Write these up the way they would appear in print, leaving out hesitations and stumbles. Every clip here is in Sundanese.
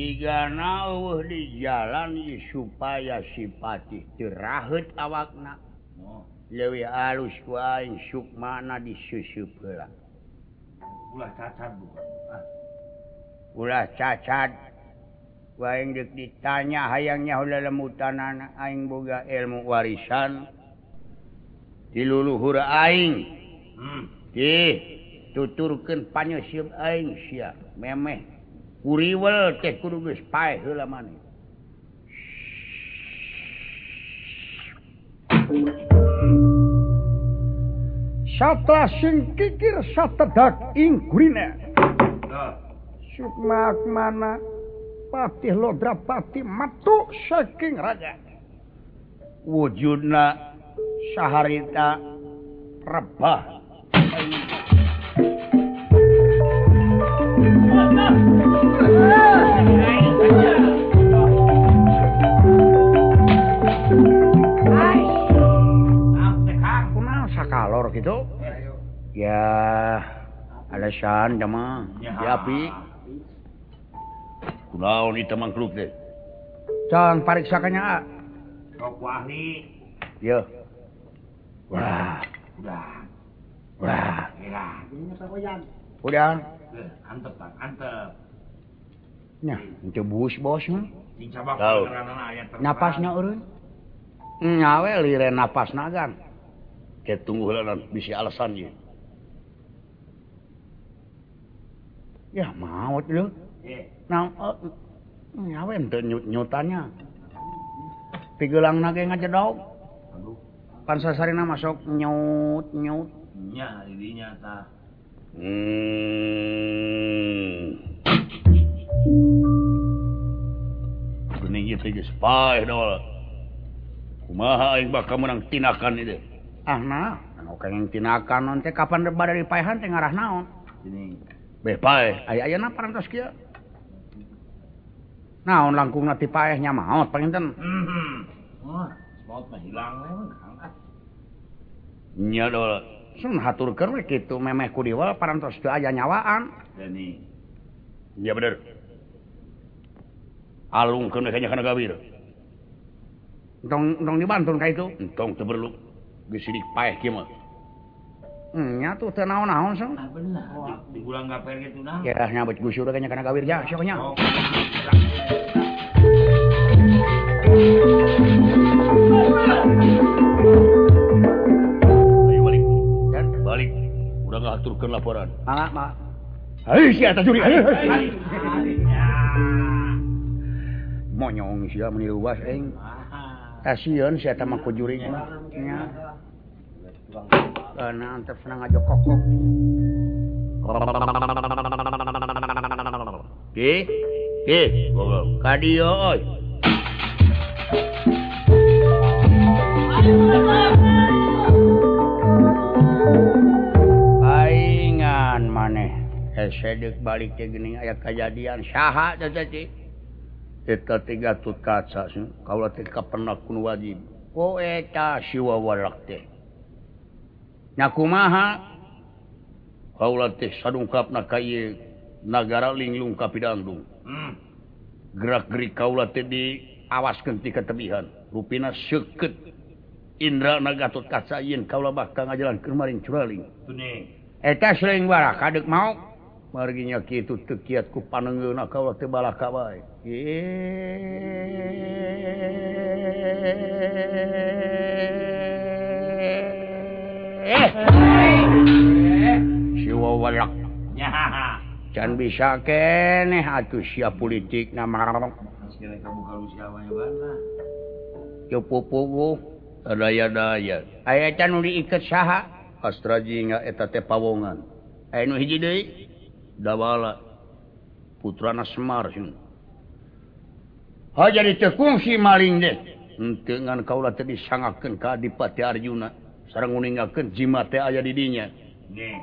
Jika di jalan supaya sipati terahet awakna lewi alus waing sukmana disusup heula. Ulah cacat bukan. Ulah cacat waing dek ditanya hayangnya heula lemutanana aing boga ilmu warisan di luluhur aing. Tuturkeun panyeuseum aing sia memeh kuriwel teh kudu geus paeh heula maneh. Satra sing kikir satedak ing kuliner. Sukma mana patih lodrapati matu saking raga. Wujudna saharita rebah. Sakalor gitu ya alasan jama ya api kunaon itu mangkluk deh can pariksakannya Rok wahli ya wah udah antep tak antep nah itu bos mah tahu napasnya urun ngawe lire napasna kan kayak tunggu heula bisi alasan ieu. Ya maot lu. Nah, nyawe teu nyutannya. Pigeulangna ge ngajedog. Pan sasarina masuk nyut. Nya didinya tah. Geuning ieu teh geus paeh dol. Kumaha aing bakal menang tinakan ieu? Nah, anu kenging tinakan non teh kapan bade dipaehan teh ngarah naon? Ini Beh paeh, aya-ayana parantos kieu. Naon langkungna ti paeh nya maot panginten. Maot mah hilang we mah. Nya dol. Sun haturkeun we kitu memeh ku diwel parantos teu aya nyawaan. Deni. Iya bener. Alungkeun we kanya kana gawir. Entong dibantun ka itu? Entong teu perlu. Geus sidik paeh kieu mah. Nya tuh teu naon-naon sang. Bener. Digulang gaper gitu nah. Ya nyabet gusur kanya kana gawir ja, sok nya. Ayo balik. Dan balik. Udah ngaturkeun laporan. Mangga. Hei sia eta juri. Monyong sia meni luas aing. Tasieun sia eta mah ku juri nya. Kana antep senang aja kokok. Kadio oi. Paingan maneh. Sedek balik teh geuning aya kajadian saha teh teh. Eta teh Gatut Kaca kaula teh kapendak kun wajib. Oh eta siwa walak teh. Nya kumaha? Kaula teh sadungkapna ka ieu nagara linglung ka Pidangdung. Gerak-gerik kaula teh diawaskeun ti ketebihan. Rupina seukeut indrana Gatut Kaca yen kaula bakal ngajalankeun maring curaling. Tune. Eta sering barak kadek mau margi nya kitu teu kiat ku panengeuna kaula teh balaka bae. Siwa walak. Can bisa keneh atuh sia politik nama. Sekali kabuka Rusia mah bana. Yo pupugu daya-daya. Aya can nu diiket saha? Astrajinga eta teh pawongan. Aya nu hiji deui Dawala putrana Semar. Ha jadi teu kungsi maling deh. Henteu ngan kaula teh disangakeun ka Adipati Arjuna sareng nguningakeun jimat teh aya di dinya. Nih.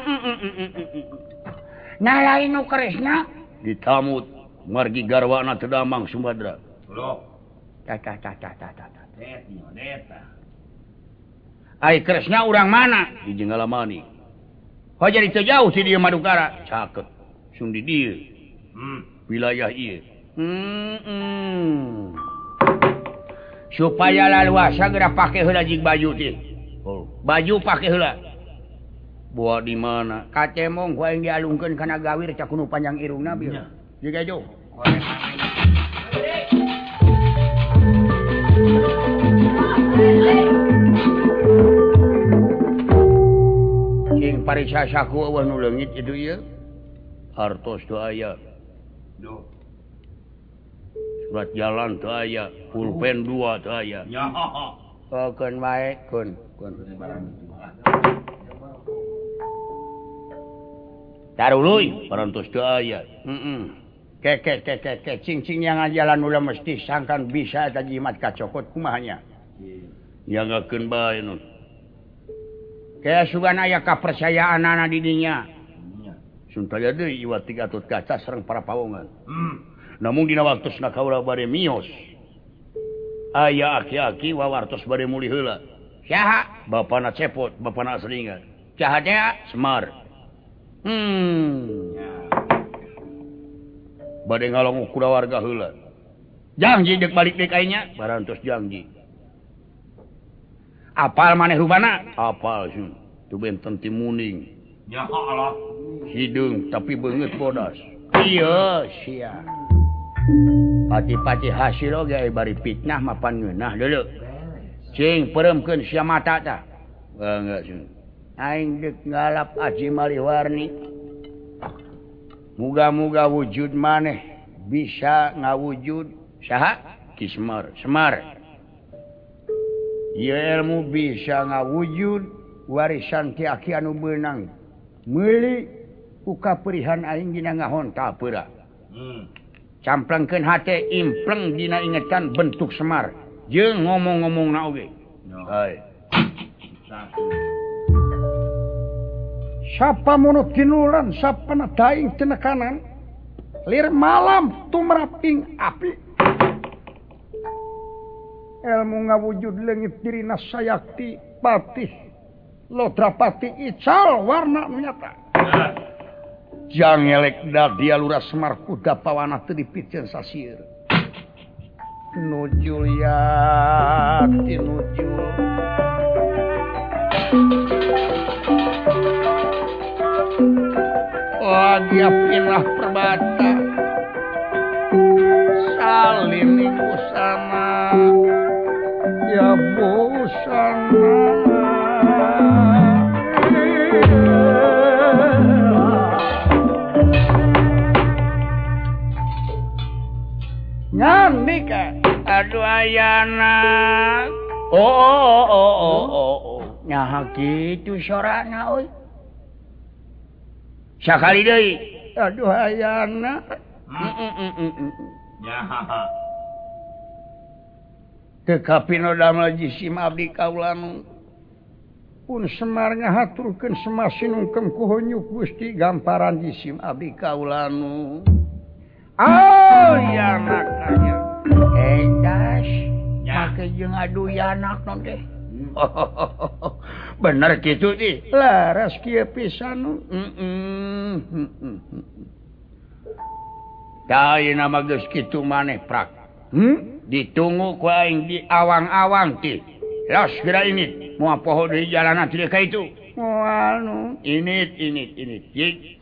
Nalain nu keresna ditamut margi garwana teu damang Sumbadra. Loh. Tah. Eta. Ai keresna urang mana? Di Jenggalamani. Ha jadi teu jauh ti dieu Madukara. Caket. Sun di dieu. Wilayah ieu. supaya laluasa gerak pakai heula jig baju teh. Baju pakai heula. Buat di mana? Kacemong ku aing dialungkeun kana gawir cak nu panjang irungna bieu. Jiga jo. Sing pariksa saku eueuh nu leungit itu ieu. Hartos teu aya. Surat jalan teu aya, pulpen 2 teu aya. Keun bae, keun. Taruluy, parantos teu aya. Cing yang jalan ulah mesti sangkan bisa eta jimat kacokot kumaha nya. Nyanggakeun bae nun. Kaya sugan aya kapercayaanana di dinya. Suntaya deui iwat Gatut Kaca sareng para pawongan. Namun dina waktosna kaula bade miyos. Aya aki-aki wawartos bade muli heula. Saha? Bapana Cepot, bapana Asringan. Saha teh? Semar. Bade ngalongu kulawarga heula. Janji dek balik deuk aingnya, barantos janji. Apal maneh rubana? Apal sun. Tu benten ti muning. Ya Allah. Hidung tapi beungeut bodas. Iya sia. Pati-pati hasil oge bari fitnah mapan ngeunah deuleu. Cing pereumkeun sia mata tah. Bangga sun. Aing deuk ngalap aji maliwarni. Muga-muga wujud maneh bisa ngawujud saha? Kismar, Semar. Ieu ilmu bisa ngawujud warisan ti aki anu beunang. Meuli ku kaperihan aing dina ngahonta peura. Camplengkeun hate impleng dina ingetan bentuk Semar jeung ngomong-ngomongna oge. Bae. Sapa munut tinulan sapana daing tenekanan lir malam tumraping api. Ilmu ngawujud leungit dirina sayakti patih Lodrapati ical warna nyata. Jang elek dia lurah Semar kuda pawana teu dipikeun sasieun. Nujul ya tinujul. Oh dia pindah perbata. Salin busana. Ya busana. Nyandika aduh ayana oh nyaha kitu sorana euy sakali deui aduh ayana nyaha teu kapinoda mah jisim abdi kaulanu pun Semar ngahaturkeun semasinungkeun ku honyuk Gusti gamparan jisim abdi kaulanu. Oh ya makanya endas make jeung adu anak non teh. Bener kitu ti. Laras kieu pisan. Da ayeuna mah geus kitu maneh prak. Ditunggu ku aing di awang-awang ti. Los geura ini moal poho deui jalanan ti ka itu. Moal nu init. Yik.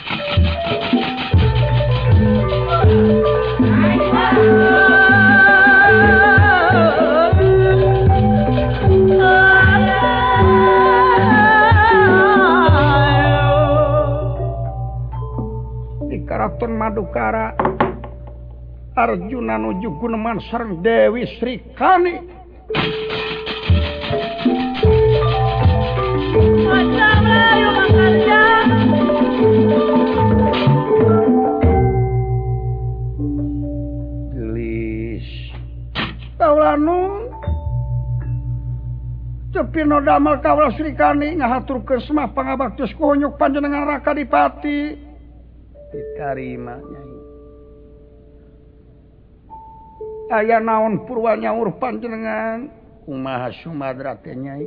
Di Karaton Madukara Arjuna nuju Guneman sareng Dewi Srikani. Kaulanu cepino damel kaula Srikani ngahaturkeun semah pangabaktios ku honyuk panjenengan Raka Dipati ditarima Nyai. Aya naon purwa nyaur panjenengan kumaha Sumadra teh Nyai?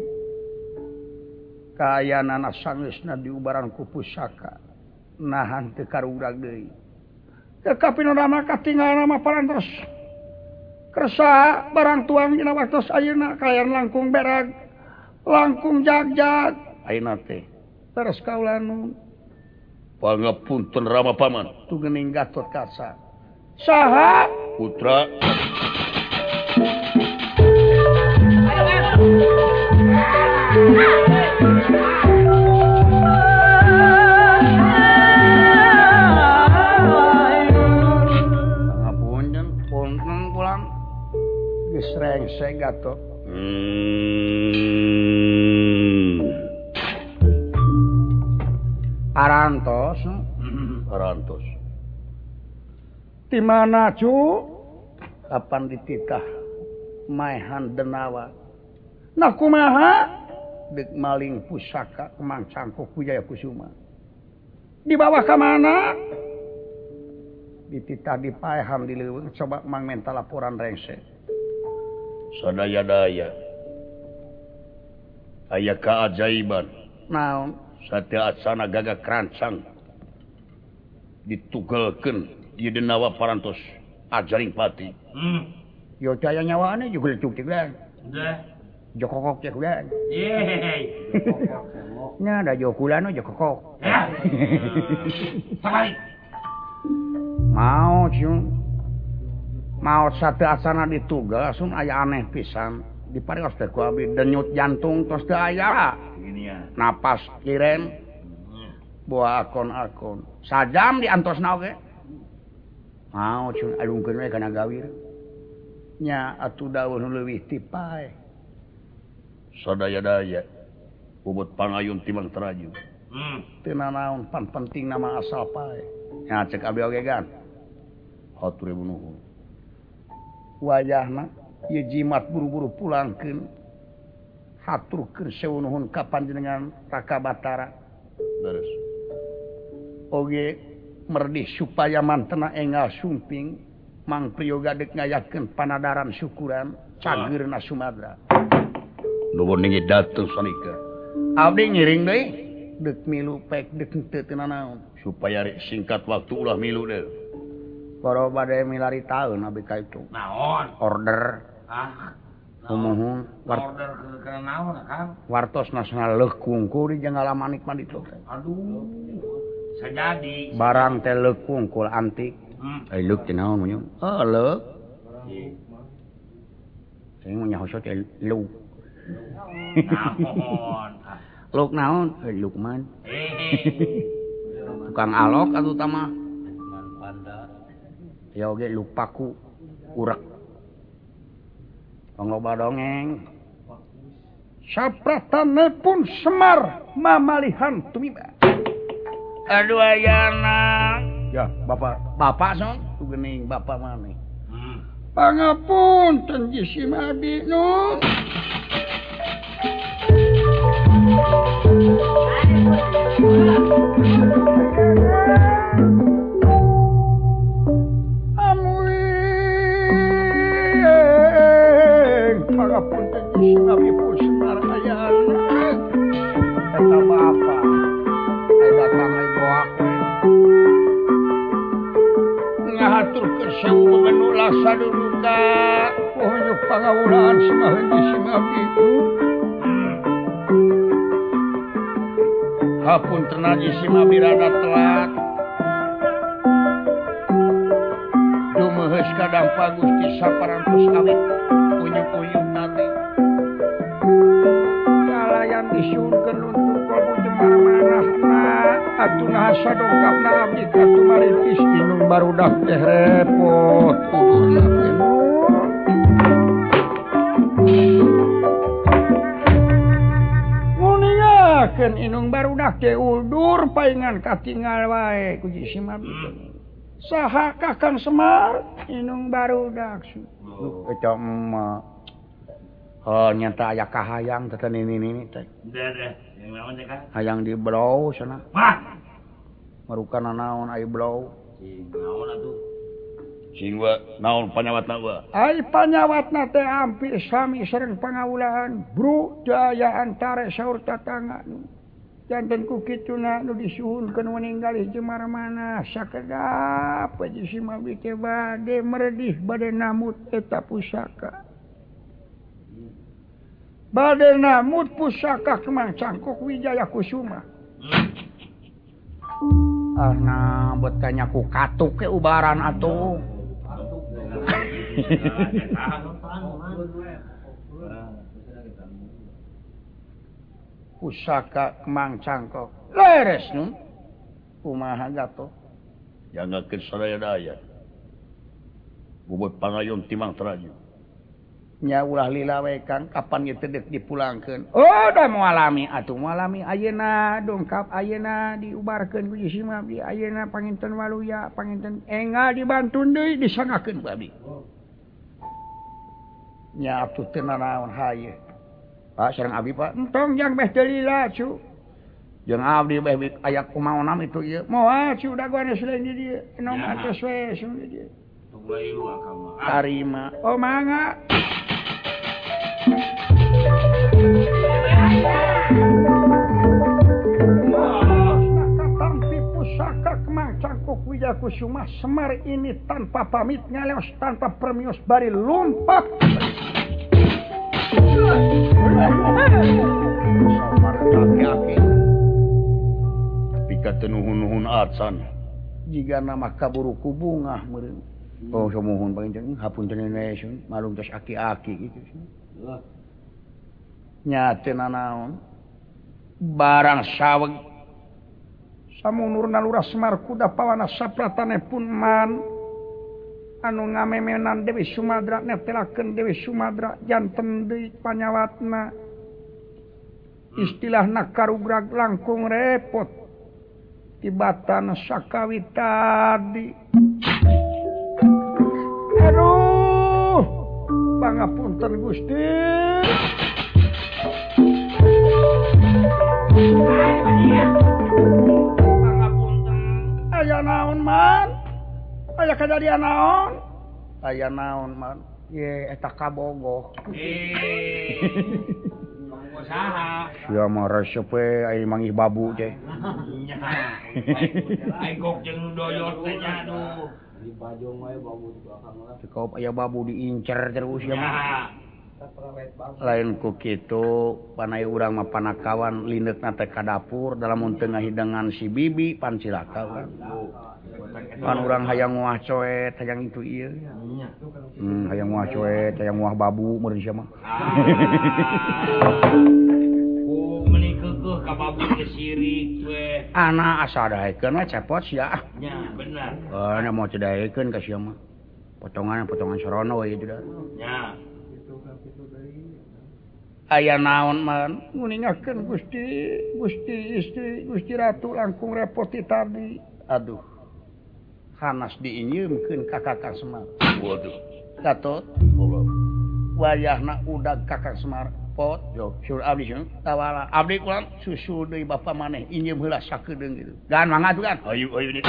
Kaayana sangeusna diubaran ku pusaka nahan teu karurag deui. Kapinodama katinggal nama parantos kersa barang tuang dina waktos ayeuna kayan langkung berag langkung jagjag ayeuna teh terus kaula nu pangapunten Rama Paman tu geuning Gatot Kaca saha putra pangapunten punten pulang geus rengsek Gatot Parantos di mana cu kapan dititah maehan denawa nah kumaha dek maling pusaka kemang cangkok Wijaya Kusuma dibawa ke mana dititah di paehan di leuweung coba mang minta laporan rengsek sadaya-daya aya keajaiban naon sateasana gagak kerancang ditugelkeun ieu denawa parantos ajaring pati yo caya nyawane juga lecuk cek lah jokokok cek lah nya ada jokulano jokokok mau cium mau sateasana ditugel langsung aya aneh pisan diparingos teh ku abdi denyut jantung tos teu aya napas kiren buah akon-akon sajam diantosna oge mau cun alungkeun we kana gawir nya atuh dawuh nu leuwih ti pae sadaya-daya bobot pangayun timang teraju teu nanaon pan penting nama asal pae nya cek abdi oge gan hatur ibu nuhun wayahna ieu jimat buru-buru pulangkeun haturkeun sewu nuhun ka panjenengan Raka Batara beres oge merdih supaya mantena enggal sumping Mang Priyoga dek ngayakeun panadaran syukuran cageurna Sumadra nuwun ningi datu sanika abdi ngiring deui dek milu pek dek teu nanaon supaya singkat waktu ulah milu deh boro bade milari taeun abdi ka itu naon order Umuhun order ke naon Kang wartos nasional leukungkul di janggala manik mah ditu aduh sajadi barang teh leukungkul antik leuk teh naon mun leuk sing mun nyaho teh leuk naon leuk naon Lukman tukang alok atuh tama ya oge lupaku urek Pangloba dongeng sapratanepun Semar mamalihan tumiba aduh ayana ya bapak son tu geuning bapak maneh pangapunten jisim abdi nu pangapunten jisim abdi pun Semar ayana eta bapak ai datang ai goak ngahaturkeun sewu pengenu lasa duduka pohonyuk pangawulaan semaheun jisim abdi hapunten jisim abdi rada telat dumeheus kadampa Gusti saparantos awit uyuk-uyuk nate kalayan disiunkeun luntur kolbu jemar manahna atuna sadongkapna abdi ka tumaritis inung barudak teh repot udurna teh nguningakeun inung barudak teh udur paingan katinggal wae ku jisim abdi saha Kakang Semar inung barudak eta mah nyata aya kahayang teh nini teh yang naon teh Kang hayang di blow sana wah marukana naon ai blow naon atuh sing wa naon panyawatna wa ai panyawatna teh hampir sami sareng pangawulaan bro daya antara saur tatangga jantanku kituna nu disuhunkeun meninggal Jemar mana sakedap aja si mabdi teh bade meredih bade namut eta pusaka. Bade namut pusaka Kemang Cangkok Wijaya Kusuma. Nah, betanya ku katuk ke ubaran atuh. Pusaka Kemang Cangkok leres nu kumaha gato jangakeun sadaya daya bobot pangayom timang teraju nya ulah lila we Kang kapan ieu teh deuk dipulangkeun oh da moalami atuh moalami ayeuna dongkap ayeuna diubarkeun ku si mabdi ayeuna panginten waluya panginten engal dibantun deui disangakeun ku abdi nya atuh teu nanaon haye Pak sareng abdi Pak entong jang beh teu lila cu jeung abdi beh aya kumaonam itu ieu moal cu dagoana selain di dieu enom atos we sun di dieu tarima oh mangga katampi pusaka Kemang Cangkok Wijaya Kusuma Semar ini tanpa pamit ngaleos tanpa permios bari lumpak samar kaki-kaki pika teu nuhun-nuhun atsan jika nama kaburu kubungah meureun oh samuhun panginten hapunten nesun malung tos aki-aki gitu nya teu nanaon barang saweg samunurna Lurah Semar kuda pawana sapratanepun man anu ngamemenan Dewi Sumadra netelakeun Dewi Sumadra janten deui panyawatna istilahna karugrag langkung repot tibatan sakawi tadi aduh pangapunten Gusti pangapunten aya naon man aya kejadian naon aya naon man ye eta kabogoh Saha? Sia mah resep we ai manggih babu teh. Nya. Ai gok jeung doyot teh nya aduh. Di pajong we babu di belakang lah. Sekop aya babu diincer terus ya mah. Lain ku kitu panai urang mah panakawan lindeukna teh ka dapur dalam mun teu ngahidangan si bibi pan cilaka urang. Pan urang hayang nguah coet hayang itu ieu. Hayang nguah coet hayang nguah babu meureun sia mah. Oh meuni keukeuh ka babu teh sirik we. Ana asa daekeun we cepot sia. Nya bener. Ana mau cedaekeun ka sia mah. Potongan sorono we itu dah. Nya. Aya naon man nguningakeun Gusti Ratu langkung repoti tadi. Aduh. Hanas diinyeumkeun ka Kakang Semar. waduh Gatot. Wayahna udag Kakang Semar. Pot, yo, sur abdi sun. Tawala abdi kulang susul deui bapa maneh injeum heula sakedeung gitu. Gan mangga tuh kan. ayo nih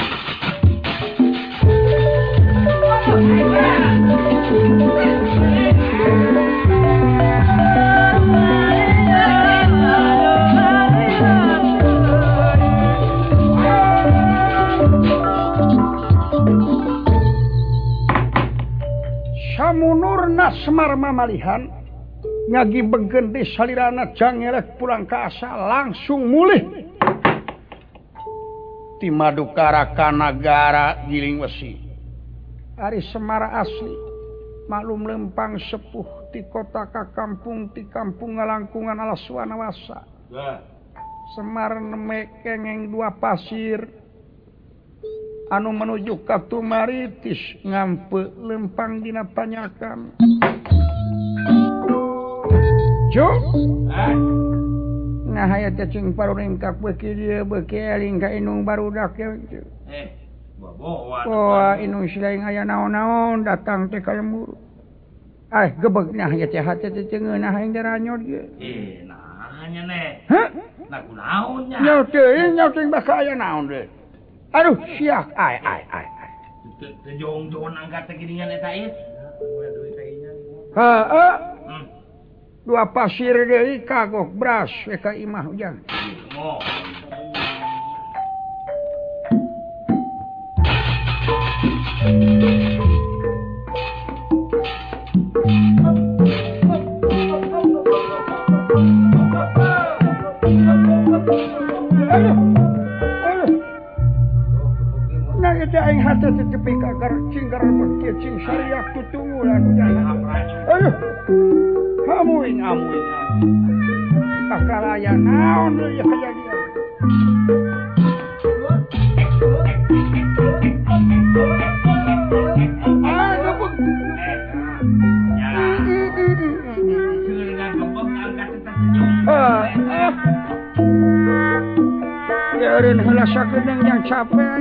Samunurna Semar mamalihan ngagi begen di salirana jangelek pulang ka asa langsung mulih ti Madukara Nagara Giling Wesi. Ari Semar asli maklum lempang sepuh ti kota ka kampung ti kampung ngalangkungan alaswana wasa. Semar neme kengeng dua pasir anu menuju ka Tumaritis ngampe lempang dina tanyakan. Jo. Nah aya teh cing paruringkak beuki dieu beuki eling ka inung barudak ye. Wah, inung silaing aya naon-naon datang teh ka lembur. Gebeg nah ya teh hate teh cengeunah hayang daranyod ge. Nah nya ne. Hah? Nah kunaon nya? Nyaw teh bakal aya naon deui. Aduh, siak. Ai. Teu jong-jongan angkat teh geuningan eta ieu. Heeh. Dua pasir deui kagok bras we ka imah ujang. Oh. Nah itu aing hati tetapi kagar cinggar berkieu cing syariah tutungulan aduh amuing kakalaya naon deui kajadian Yarin heula sakedeung yang capek.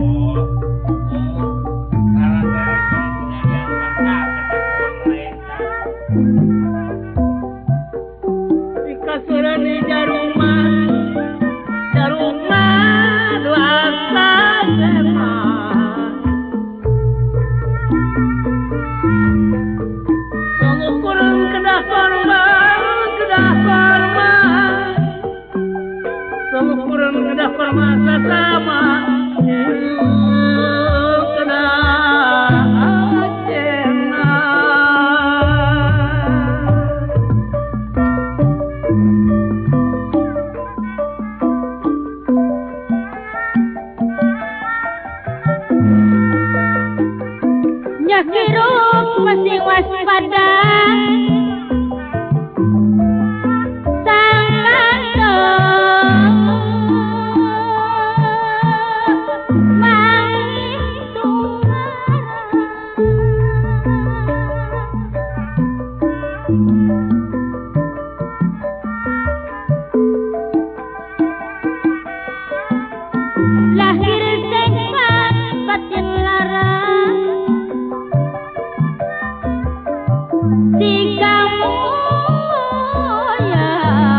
Dikasuran di jarumah dua sama. Sungguh kurang kedah forma. Sungguh kurang kedah forma sama. Nyakiruk masih waspada lahir sehat batin larang jika mulia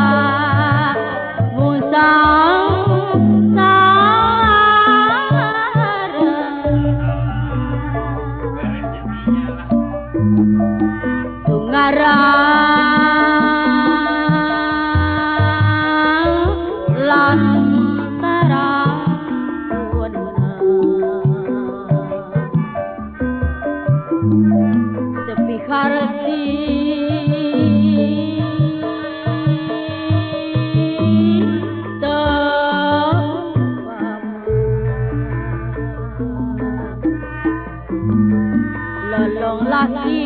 lolong lagi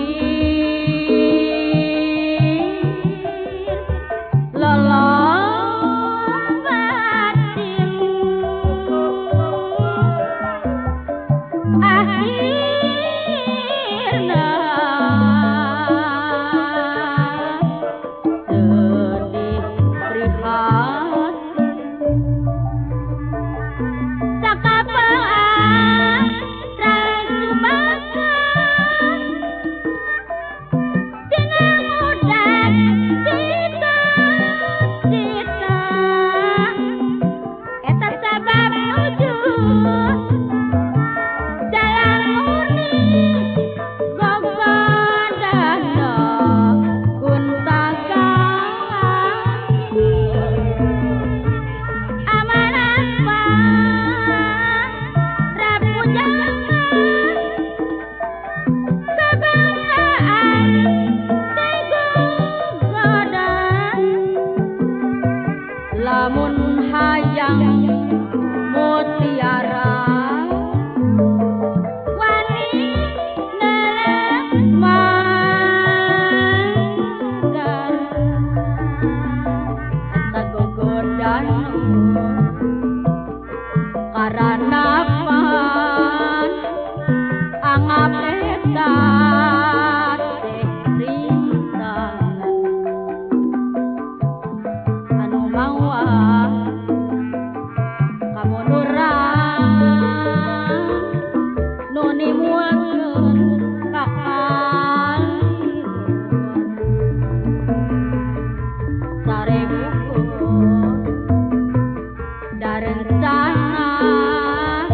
lolong batin akhirna sedih prihatin sakapaan rasumakan dengan mudah cita-cita eta sabab nuju jalan murni gogodana kuntakan amanapa Prabu jangan kebanggaan teguh godan lamun hayang mutiara wani nelek mangga eta gogodan karana pan angap eta teh rintangan anu mawa kamunduran nu nimuakeun ka sarebuku darencana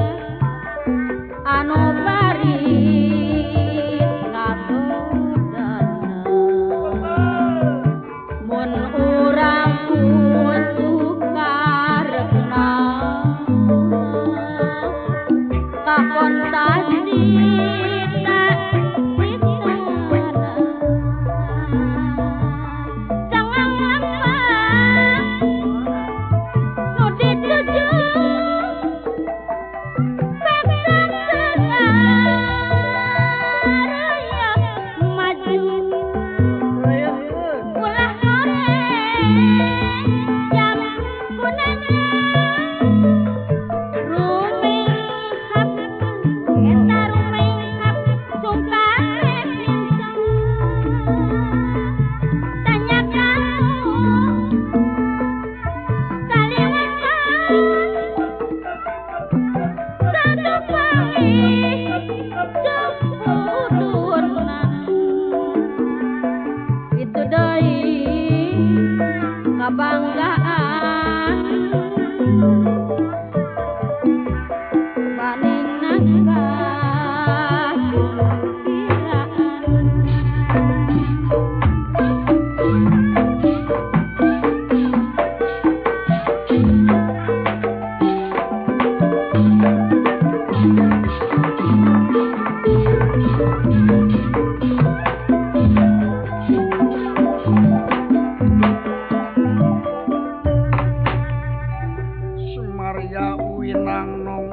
menang nong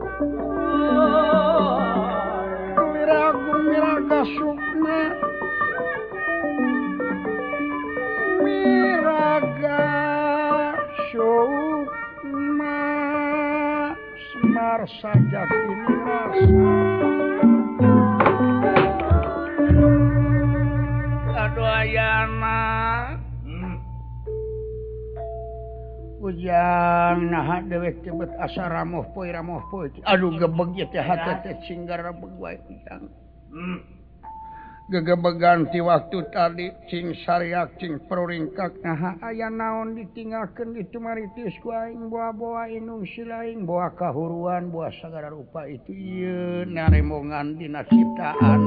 Wiragung Wiraga Sukma Wiraga Sukma Semar saja kini rasa aduh ayana Ujang nah dewek tebet asa ramoh poe aduh gebeg ya teh hate teh cinggar gebeg wae ujang gegebegan ti waktu tadi cing sariak cing peruringkak nah aya naon ditinggalkeun ditu maritis ku aing boa-boa inung silaing boa kahuruan boa sagala rupa itu ieu naremongan dina ciptaan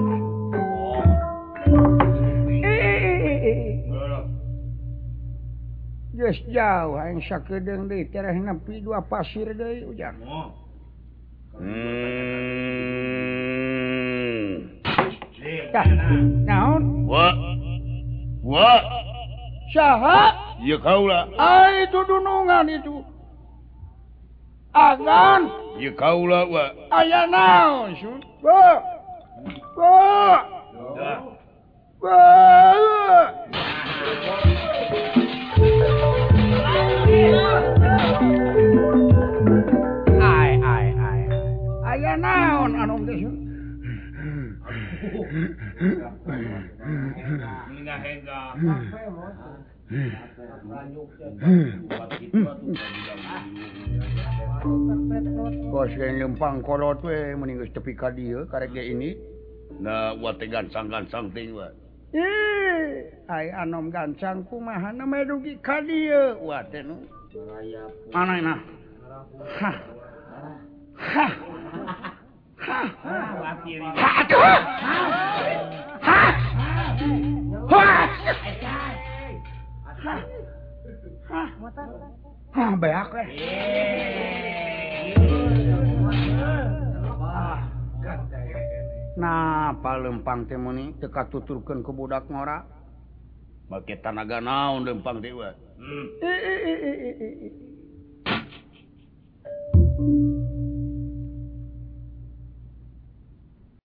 geus jauh aing sakedeung deui tereh nepi dua pasir deui ujang tah naon wa saha ieu kaula ai itu dunungan itu agan ieu kaula wa aya naon sun bo aya naon anu geus Kos lempang kolot we mending geus tepi ka dieu karek ge ini nah wa teh gansang teh wa ai anom gancang kumaha na medugi ka dieu wa teh nu mana na beak we nah palempang teh meuni teu katuturkeun ku budak ngora make tanaga naon lempang teh wa